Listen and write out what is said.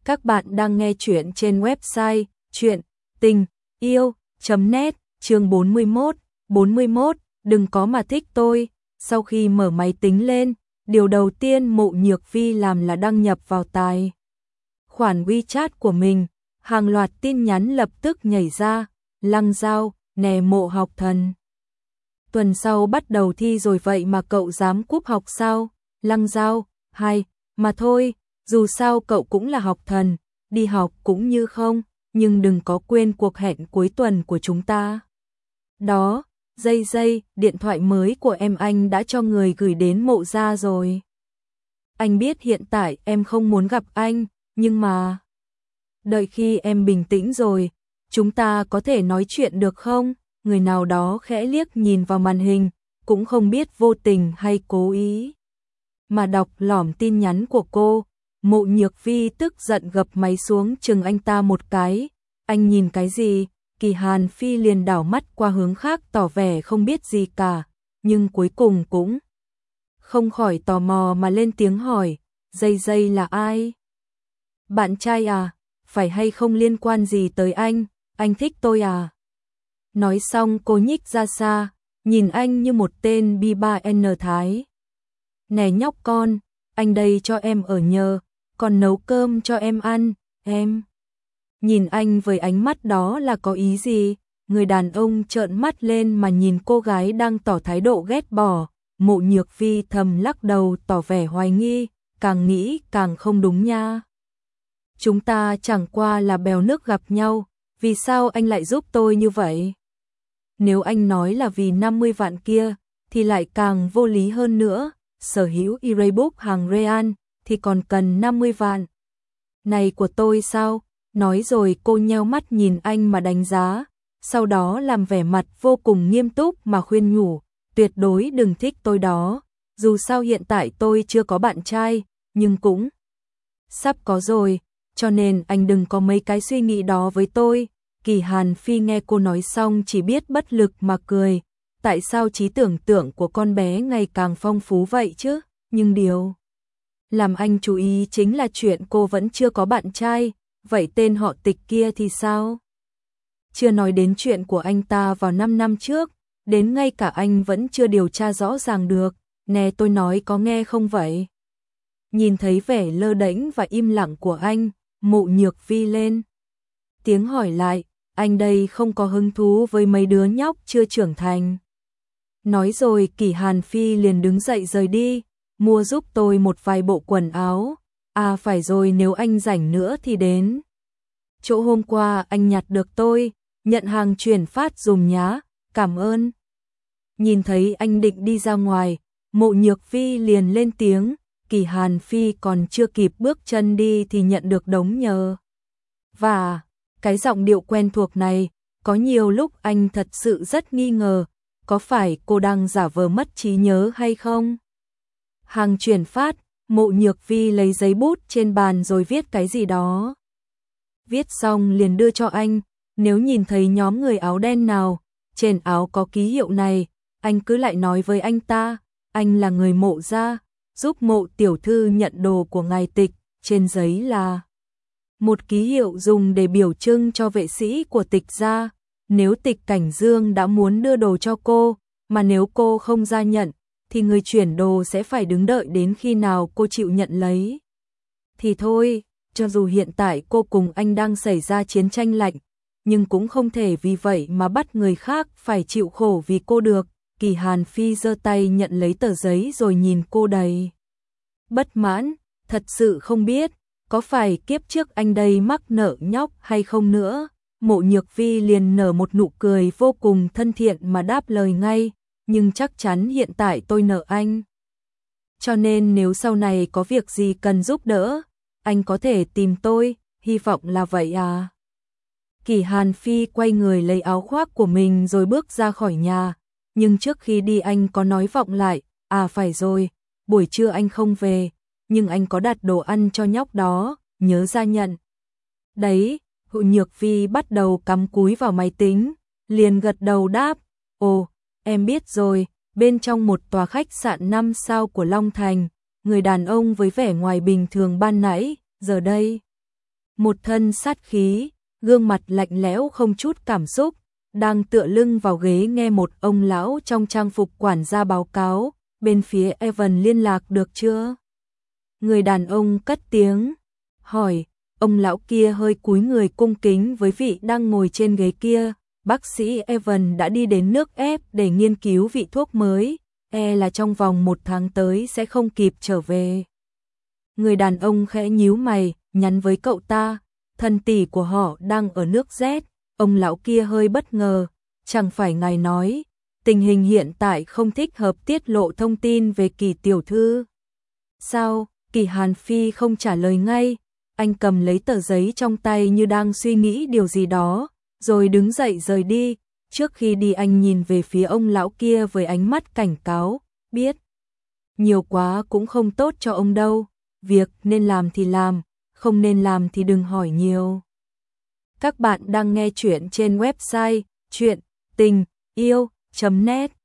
Các bạn đang nghe chuyện trên website chuyện tình yêu.net chương 41, đừng có mà thích tôi. Sau khi mở máy tính lên, điều đầu tiên Mộ Nhược Vi làm là đăng nhập vào tài khoản WeChat của mình, hàng loạt tin nhắn lập tức nhảy ra, Lăng Giao, nè Mộ học thần. Tuần sau bắt đầu thi rồi vậy mà cậu dám cúp học sao? Lăng Giao, hay, mà thôi, dù sao cậu cũng là học thần, đi học cũng như không, nhưng đừng có quên cuộc hẹn cuối tuần của chúng ta. Đó, dây, điện thoại mới của em anh đã cho người gửi đến Mộ gia rồi. Anh biết hiện tại em không muốn gặp anh, nhưng mà đợi khi em bình tĩnh rồi, chúng ta có thể nói chuyện được không? Người nào đó khẽ liếc nhìn vào màn hình, cũng không biết vô tình hay cố ý mà đọc lỏm tin nhắn của cô. Mộ Nhược Vi tức giận gập máy xuống chừng anh ta một cái. Anh nhìn cái gì? Kỳ Hàn Phi liền đảo mắt qua hướng khác tỏ vẻ không biết gì cả, nhưng cuối cùng cũng không khỏi tò mò mà lên tiếng hỏi, dây là ai? Bạn trai à? Phải hay không liên quan gì tới anh thích tôi à? Nói xong cô nhích ra xa, nhìn anh như một tên B3N Thái. Nè nhóc con, anh đây cho em ở nhờ, còn nấu cơm cho em ăn, em. Nhìn anh với ánh mắt đó là có ý gì? Người đàn ông trợn mắt lên mà nhìn cô gái đang tỏ thái độ ghét bỏ. Mộ Nhược Vi thầm lắc đầu tỏ vẻ hoài nghi, càng nghĩ càng không đúng nha. Chúng ta chẳng qua là bèo nước gặp nhau, vì sao anh lại giúp tôi như vậy? Nếu anh nói là vì 50 vạn kia, thì lại càng vô lý hơn nữa. Sở hữu e-book hàng Real thì còn cần 50 vạn. Này của tôi sao? Nói rồi cô nheo mắt nhìn anh mà đánh giá, sau đó làm vẻ mặt vô cùng nghiêm túc mà khuyên nhủ, tuyệt đối đừng thích tôi đó. Dù sao hiện tại tôi chưa có bạn trai, nhưng cũng sắp có rồi, cho nên anh đừng có mấy cái suy nghĩ đó với tôi. Kỳ Hàn Phi nghe cô nói xong chỉ biết bất lực mà cười. Tại sao trí tưởng tượng của con bé ngày càng phong phú vậy chứ? Nhưng điều làm anh chú ý chính là chuyện cô vẫn chưa có bạn trai. Vậy tên họ Tịch kia thì sao? Chưa nói đến chuyện của anh ta vào 5 năm trước, đến ngay cả anh vẫn chưa điều tra rõ ràng được. Nè tôi nói có nghe không vậy? Nhìn thấy vẻ lơ đễnh và im lặng của anh, Mộ Nhược Vi lên tiếng hỏi lại, anh đây không có hứng thú với mấy đứa nhóc chưa trưởng thành. Nói rồi Kỳ Hàn Phi liền đứng dậy rời đi, mua giúp tôi một vài bộ quần áo. À phải rồi, nếu anh rảnh nữa thì đến chỗ hôm qua anh nhặt được tôi, nhận hàng chuyển phát dùm nhá, cảm ơn. Nhìn thấy anh định đi ra ngoài, Mộ Nhược Vi liền lên tiếng. Kỳ Hàn Phi còn chưa kịp bước chân đi thì nhận được đống nhờ. Và cái giọng điệu quen thuộc này, có nhiều lúc anh thật sự rất nghi ngờ, có phải cô đang giả vờ mất trí nhớ hay không? Hàng chuyển phát, Mộ Nhược Vi lấy giấy bút trên bàn rồi viết cái gì đó. Viết xong liền đưa cho anh, nếu nhìn thấy nhóm người áo đen nào, trên áo có ký hiệu này, anh cứ lại nói với anh ta, anh là người Mộ gia, giúp Mộ tiểu thư nhận đồ của ngài Tịch, trên giấy là một ký hiệu dùng để biểu trưng cho vệ sĩ của Tịch gia. Nếu Tịch Cảnh Dương đã muốn đưa đồ cho cô, mà nếu cô không ra nhận, thì người chuyển đồ sẽ phải đứng đợi đến khi nào cô chịu nhận lấy. Thì thôi, cho dù hiện tại cô cùng anh đang xảy ra chiến tranh lạnh, nhưng cũng không thể vì vậy mà bắt người khác phải chịu khổ vì cô được. Kỳ Hàn Phi giơ tay nhận lấy tờ giấy rồi nhìn cô đầy bất mãn, thật sự không biết, có phải kiếp trước anh đây mắc nợ nhóc hay không nữa. Mộ Nhược Vi liền nở một nụ cười vô cùng thân thiện mà đáp lời ngay, nhưng chắc chắn hiện tại tôi nợ anh. Cho nên nếu sau này có việc gì cần giúp đỡ, anh có thể tìm tôi, hy vọng là vậy à. Kỳ Hàn Phi quay người lấy áo khoác của mình rồi bước ra khỏi nhà, nhưng trước khi đi anh có nói vọng lại, à phải rồi, buổi trưa anh không về, nhưng anh có đặt đồ ăn cho nhóc đó, nhớ ra nhận. Đấy. Mộ Nhược Vi bắt đầu cắm cúi vào máy tính, liền gật đầu đáp, ồ, em biết rồi. Bên trong một tòa khách sạn 5 sao của Long Thành, người đàn ông với vẻ ngoài bình thường ban nãy, giờ đây một thân sát khí, gương mặt lạnh lẽo không chút cảm xúc, đang tựa lưng vào ghế nghe một ông lão trong trang phục quản gia báo cáo, bên phía Evan liên lạc được chưa? Người đàn ông cất tiếng, hỏi, ông lão kia hơi cúi người cung kính với vị đang ngồi trên ghế kia, bác sĩ Evan đã đi đến nước ép để nghiên cứu vị thuốc mới, là trong vòng 1 tháng tới sẽ không kịp trở về. Người đàn ông khẽ nhíu mày, nhắn với cậu ta, thân tỷ của họ đang ở nước Z, ông lão kia hơi bất ngờ, chẳng phải ngài nói, tình hình hiện tại không thích hợp tiết lộ thông tin về Kỳ tiểu thư. Sao? Kỳ Hàn Phi không trả lời ngay, anh cầm lấy tờ giấy trong tay như đang suy nghĩ điều gì đó, rồi đứng dậy rời đi, trước khi đi anh nhìn về phía ông lão kia với ánh mắt cảnh cáo, biết. Nhiều quá cũng không tốt cho ông đâu, việc nên làm thì làm, không nên làm thì đừng hỏi nhiều. Các bạn đang nghe chuyện trên website chuyện tình yêu.net